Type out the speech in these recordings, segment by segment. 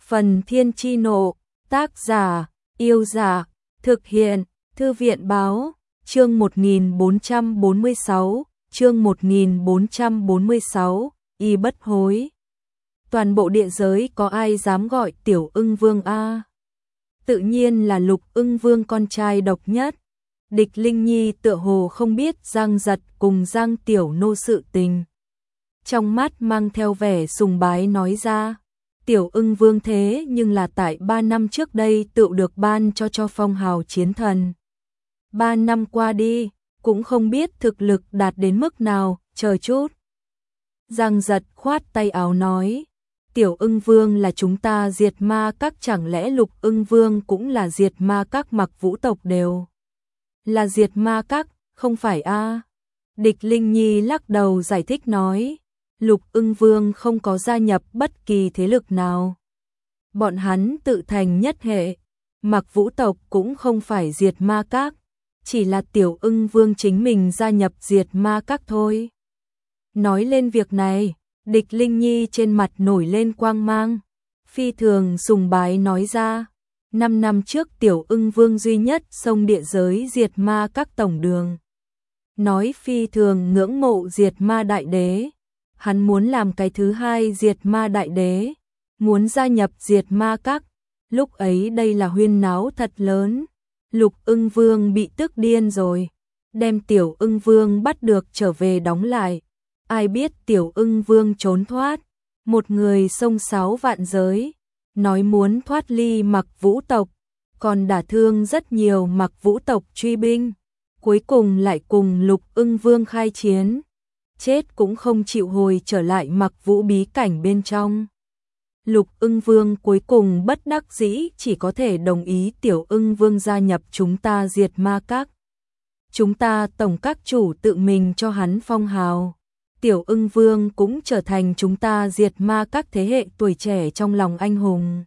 Phần Thiên Chi Nộ, tác giả, Yêu Giả, thực hiện, Thư viện Báo, chương 1446, y bất hối. Toàn bộ địa giới có ai dám gọi Tiểu Ưng Vương a? Tự nhiên là Lục Ưng Vương con trai độc nhất. Địch Linh Nhi tựa hồ không biết Giang Giật cùng Giang Tiểu Nô sự tình. Trong mắt mang theo vẻ sùng bái nói ra, Tiểu Ưng Vương thế nhưng là tại 3 năm trước đây tự được ban cho phong hào chiến thần. 3 năm qua đi, cũng không biết thực lực đạt đến mức nào, chờ chút. Giang Giật khoát tay áo nói, Tiểu Ưng Vương là chúng ta Diệt Ma Các, chẳng lẽ Lục Ưng Vương cũng là Diệt Ma Các? Mặc Vũ tộc đều là Diệt Ma Các, không phải a? Địch Linh Nhi lắc đầu giải thích nói, Lục Ưng Vương không có gia nhập bất kỳ thế lực nào. Bọn hắn tự thành nhất hệ, Mặc Vũ tộc cũng không phải Diệt Ma Các, chỉ là Tiểu Ưng Vương chính mình gia nhập Diệt Ma Các thôi. Nói lên việc này, Địch Linh Nhi trên mặt nổi lên quang mang, phi thường sùng bái nói ra, 5 năm trước Tiểu Ưng Vương duy nhất xông địa giới Diệt Ma Các tổng đường. Nói phi thường ngưỡng mộ Diệt Ma Đại Đế. Hắn muốn làm cái thứ hai Diệt Ma Đại Đế, muốn gia nhập Diệt Ma Các. Lúc ấy đây là huyên náo thật lớn. Lục Ưng Vương bị tức điên rồi, đem Tiểu Ưng Vương bắt được trở về đóng lại. Ai biết Tiểu Ưng Vương trốn thoát, một người xông 6 vạn giới, nói muốn thoát ly Mặc Vũ tộc, còn đả thương rất nhiều Mặc Vũ tộc truy binh, cuối cùng lại cùng Lục Ưng Vương khai chiến, chết cũng không chịu hồi trở lại Mặc Vũ bí cảnh bên trong. Lục Ưng Vương cuối cùng bất đắc dĩ chỉ có thể đồng ý Tiểu Ưng Vương gia nhập chúng ta Diệt Ma Các. Chúng ta tổng các chủ tự mình cho hắn phong hào. Tiểu Ưng Vương cũng trở thành chúng ta Diệt Ma Các thế hệ tuổi trẻ trong lòng anh hùng.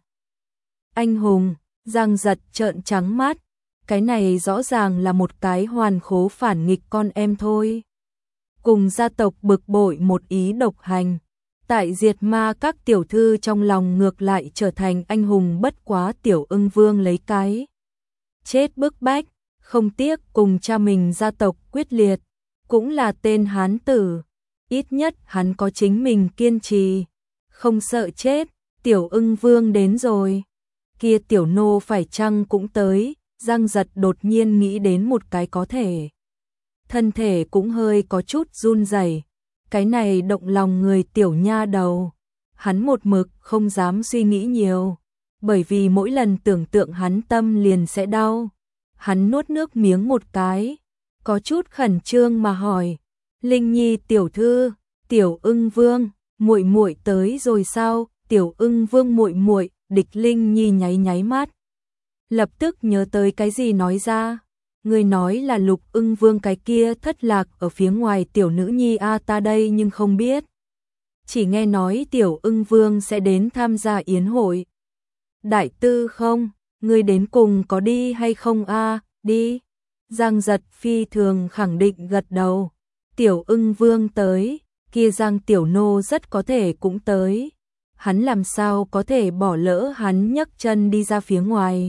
Anh hùng, Giang Giật trợn trắng mắt, cái này rõ ràng là một cái hoàn khố phản nghịch con em thôi. Cùng gia tộc bực bội một ý độc hành, tại Diệt Ma Các tiểu thư trong lòng ngược lại trở thành anh hùng, bất quá Tiểu Ưng Vương lấy cái chết bức bách, không tiếc cùng cha mình gia tộc quyết liệt, cũng là tên hán tử, ít nhất hắn có chính mình kiên trì, không sợ chết. Tiểu Ưng Vương đến rồi, kia Tiểu Nô phải chăng cũng tới? Giang Giật đột nhiên nghĩ đến một cái có thể. Thân thể cũng hơi có chút run rẩy. Cái này động lòng người tiểu nha đầu. Hắn một mực không dám suy nghĩ nhiều, bởi vì mỗi lần tưởng tượng hắn tâm liền sẽ đau. Hắn nuốt nước miếng một cái, có chút khẩn trương mà hỏi, Linh Nhi tiểu thư, Tiểu Ưng Vương, muội muội tới rồi sao? Tiểu Ưng Vương muội muội. Địch Linh Nhi nháy nháy mắt, lập tức nhớ tới cái gì nói ra, người nói là Lục Ưng Vương cái kia thất lạc ở phía ngoài tiểu nữ nhi a? Ta đây nhưng không biết, chỉ nghe nói Tiểu Ưng Vương sẽ đến tham gia yến hội. Đại tư không, ngươi đến cùng có đi hay không a? Đi. Giang Giật phi thường khẳng định gật đầu. Tiểu Ưng Vương tới, kia Giang Tiểu Nô rất có thể cũng tới. Hắn làm sao có thể bỏ lỡ? Hắn nhấc chân đi ra phía ngoài.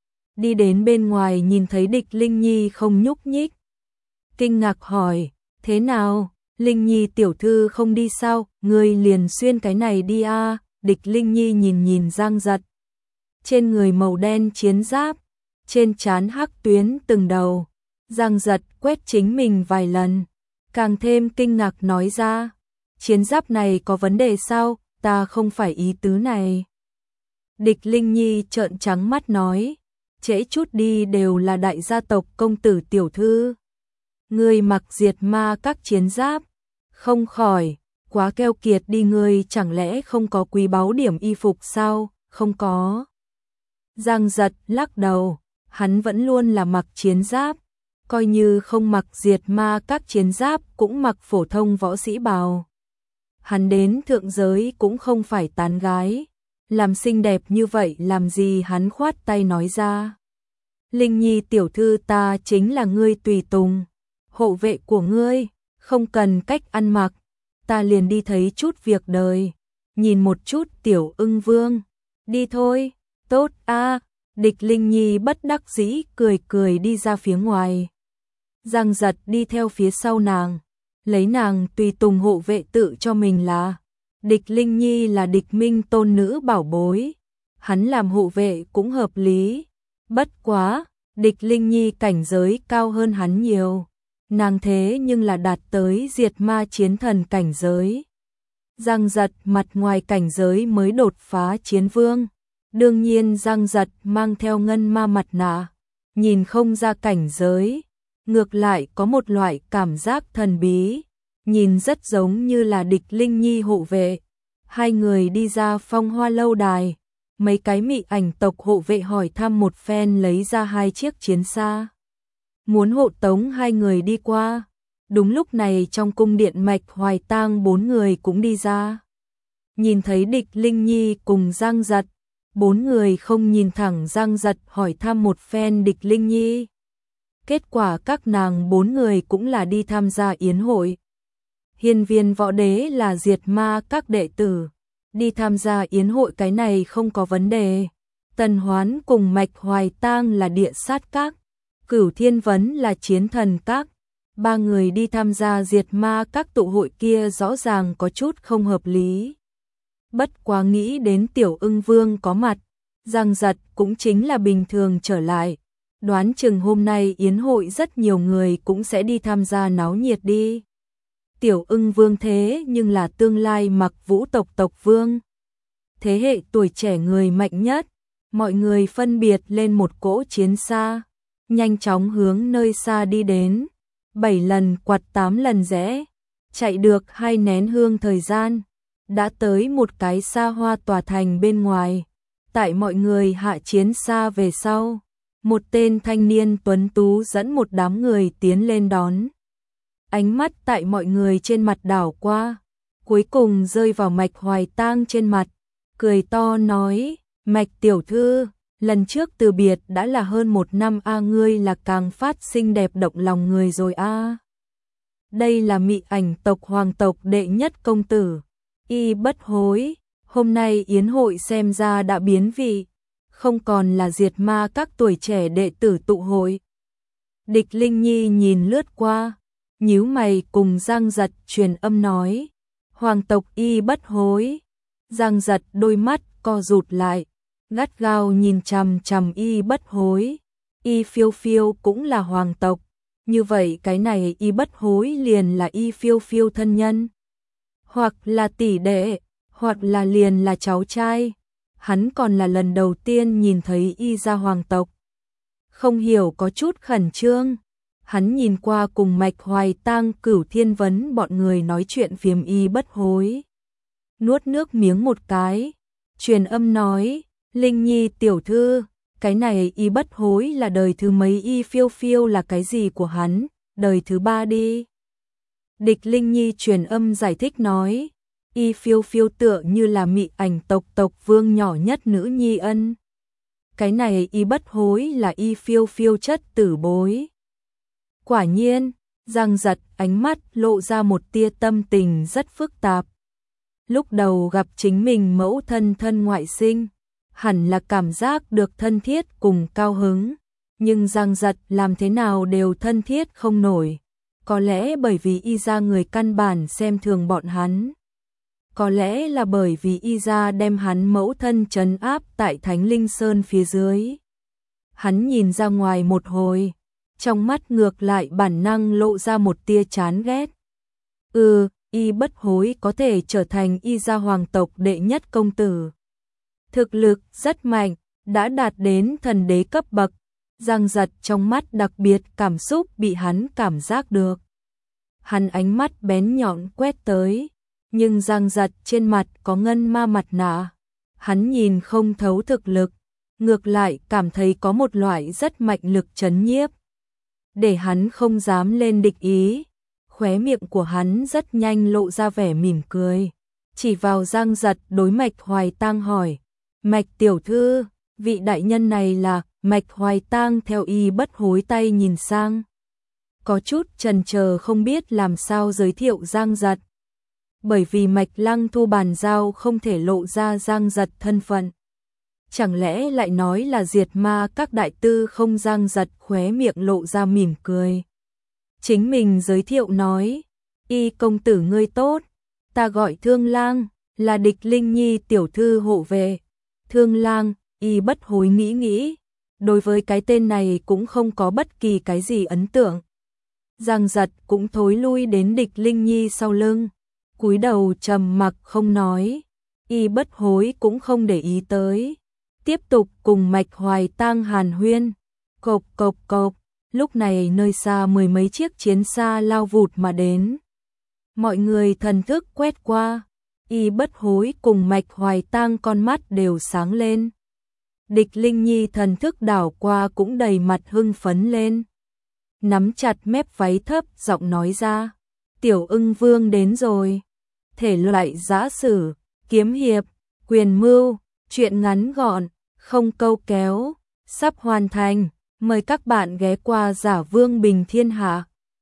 Đi đến bên ngoài nhìn thấy Địch Linh Nhi không nhúc nhích, kinh ngạc hỏi, thế nào? Linh Nhi tiểu thư không đi sao? Ngươi liền xuyên cái này đi a? Địch Linh Nhi nhìn Giang Giật, trên người màu đen chiến giáp, trên trán hắc tuyến từng đầu. Giang Giật quét chính mình vài lần, càng thêm kinh ngạc nói ra, chiến giáp này có vấn đề sao? Ta không phải ý tứ này. Địch Linh Nhi trợn trắng mắt nói, trễ chút đi đều là đại gia tộc công tử tiểu thư. Ngươi mặc Diệt Ma Các chiến giáp, không khỏi quá keo kiệt đi. Ngươi chẳng lẽ không có quý báu điểm y phục sao? Không có. Giang Giật lắc đầu, hắn vẫn luôn là mặc chiến giáp, coi như không mặc Diệt Ma Các chiến giáp cũng mặc phổ thông võ sĩ bào. Hắn đến thượng giới cũng không phải tán gái, làm xinh đẹp như vậy làm gì? Hắn khoát tay nói ra, Linh Nhi tiểu thư, ta chính là ngươi tùy tùng, hộ vệ của ngươi, không cần cách ăn mặc, ta liền đi thấy chút việc đời, nhìn một chút Tiểu Ưng Vương. Đi thôi, tốt a. Địch Linh Nhi bất đắc dĩ cười cười đi ra phía ngoài. Giang Giật đi theo phía sau nàng, lấy nàng tùy tùng hộ vệ tự cho mình là. Địch Linh Nhi là Địch Minh tôn nữ bảo bối, hắn làm hộ vệ cũng hợp lý. Bất quá, Địch Linh Nhi cảnh giới cao hơn hắn nhiều, nàng thế nhưng là đạt tới diệt ma chiến thần cảnh giới. Giang Giật mặt ngoài cảnh giới mới đột phá chiến vương. Đương nhiên Giang Giật mang theo ngân ma mặt nạ, nhìn không ra cảnh giới, ngược lại có một loại cảm giác thần bí, nhìn rất giống như là Địch Linh Nhi hộ vệ. Hai người đi ra Phong Hoa lâu đài, mấy cái mị ảnh tộc hộ vệ hỏi thăm một phen lấy ra hai chiếc chiến xa, muốn hộ tống hai người đi qua. Đúng lúc này trong cung điện Mạch Hoài Tang bốn người cũng đi ra. Nhìn thấy Địch Linh Nhi cùng Giang Giật, bốn người không nhìn thẳng Giang Giật hỏi thăm một phen Địch Linh Nhi. Kết quả các nàng bốn người cũng là đi tham gia yến hội. Hiên Viên Võ Đế là diệt ma các đệ tử, đi tham gia yến hội cái này không có vấn đề. Tần Hoán cùng Mạch Hoài Tang là địa sát các, Cửu Thiên Vấn là chiến thần các. Ba người đi tham gia diệt ma các tụ hội kia rõ ràng có chút không hợp lý. Bất quá nghĩ đến Tiểu Ưng Vương có mặt, Giang Giật cũng chính là bình thường trở lại. Đoán chừng hôm nay yến hội rất nhiều người cũng sẽ đi tham gia náo nhiệt đi. Tiểu Ưng Vương thế nhưng là tương lai Mặc Vũ tộc tộc vương. Thế hệ tuổi trẻ người mạnh nhất, mọi người phân biệt lên một cỗ chiến xa, nhanh chóng hướng nơi xa đi đến. 7 lần quặt 8 lần rẽ, chạy được 2 nén hương thời gian, đã tới một cái xa hoa tòa thành bên ngoài. Tại mọi người hạ chiến xa về sau, một tên thanh niên tuấn tú dẫn một đám người tiến lên đón. Ánh mắt tại mọi người trên mặt đảo qua, cuối cùng rơi vào Mạch Hoài Tang trên mặt, cười to nói: Mạch tiểu thư, lần trước từ biệt đã là hơn 1 năm a, ngươi là càng phát xinh đẹp động lòng người rồi a. Đây là mị ảnh tộc hoàng tộc đệ nhất công tử, Y Bất Hối. Hôm nay yến hội xem ra đã biến vị, không còn là diệt ma các tuổi trẻ đệ tử tụ hội. Địch Linh Nhi nhìn lướt qua, nhíu mày cùng Giang Giật truyền âm nói: hoàng tộc Y Bất Hối. Giang Giật đôi mắt co rụt lại, gắt gao nhìn chằm chằm Y Bất Hối. Y Phiêu Phiêu cũng là hoàng tộc, như vậy cái này Y Bất Hối liền là Y Phiêu Phiêu thân nhân, hoặc là tỷ đệ, hoặc là liền là cháu trai. Hắn còn là lần đầu tiên nhìn thấy Y gia hoàng tộc, không hiểu có chút khẩn trương. Hắn nhìn qua cùng Mạch Hoài Tang, Cửu Thiên Vấn bọn người nói chuyện phiếm Y Bất Hối, nuốt nước miếng một cái, truyền âm nói: Linh Nhi tiểu thư, cái này Y Bất Hối là đời thứ mấy, Y Phiêu Phiêu là cái gì của hắn, đời thứ 3 đi. Địch Linh Nhi truyền âm giải thích nói: Y Phiêu Phiêu tựa như là mị ảnh tộc tộc vương nhỏ nhất nữ nhi ân. Cái này Y Bất Hối là Y Phiêu Phiêu chất tử bối. Quả nhiên, Giang Giật ánh mắt lộ ra một tia tâm tình rất phức tạp. Lúc đầu gặp chính mình mẫu thân thân ngoại sinh, hẳn là cảm giác được thân thiết cùng cao hứng, nhưng Giang Giật làm thế nào đều thân thiết không nổi. Có lẽ bởi vì Y gia người căn bản xem thường bọn hắn, có lẽ là bởi vì Y gia đem hắn mẫu thân trấn áp tại Thánh Linh Sơn phía dưới. Hắn nhìn ra ngoài một hồi, trong mắt ngược lại bản năng lộ ra một tia chán ghét. Y Bất Hối có thể trở thành Y gia hoàng tộc đệ nhất công tử, thực lực rất mạnh, đã đạt đến thần đế cấp bậc. Giang Giật trong mắt đặc biệt cảm xúc bị hắn cảm giác được. Hắn ánh mắt bén nhọn quét tới, nhưng Giang Giật trên mặt có ngân ma mặt nạ, hắn nhìn không thấu thực lực, ngược lại cảm thấy có một loại rất mạnh lực trấn nhiếp, để hắn không dám lên địch ý. Khóe miệng của hắn rất nhanh lộ ra vẻ mỉm cười, chỉ vào Giang Giật đối Mạch Hoài Tang hỏi: Mạch tiểu thư, vị đại nhân này là? Mạch Hoài Tang theo Y Bất Hối tay nhìn sang, có chút chần chờ không biết làm sao giới thiệu Giang Giật, bởi vì Mạch Lăng Thu bàn giao không thể lộ ra Giang Giật thân phận. chẳng lẽ lại nói là diệt ma các đại tư không? Giang Giật khóe miệng lộ ra mỉm cười. Chính mình giới thiệu nói, Y công tử ngươi tốt, ta gọi Thương Lang, là Địch Linh Nhi tiểu thư hộ vệ. Thương Lang, Y bất hối nghĩ, đối với cái tên này cũng không có bất kỳ cái gì ấn tượng. Giang Giật cũng thối lui đến Địch Linh Nhi sau lưng, cúi đầu trầm mặc không nói. Y bất hối cũng không để ý tới, tiếp tục cùng Mạch Hoài Tang hàn huyên. Cộp cộp cộp, lúc này nơi xa mười mấy chiếc chiến xa lao vụt mà đến. Mọi người thần thức quét qua, Y bất hối cùng Mạch Hoài Tang con mắt đều sáng lên. Địch Linh Nhi thần thức đảo qua cũng đầy mặt hưng phấn lên. Nắm chặt mép váy thấp giọng nói ra, Tiểu Ưng Vương đến rồi. Thể loại giã sử, kiếm hiệp, quyền mưu, truyện ngắn gọn, không câu kéo, sắp hoàn thành. Mời các bạn ghé qua Giả Vương Bình Thiên Hạ.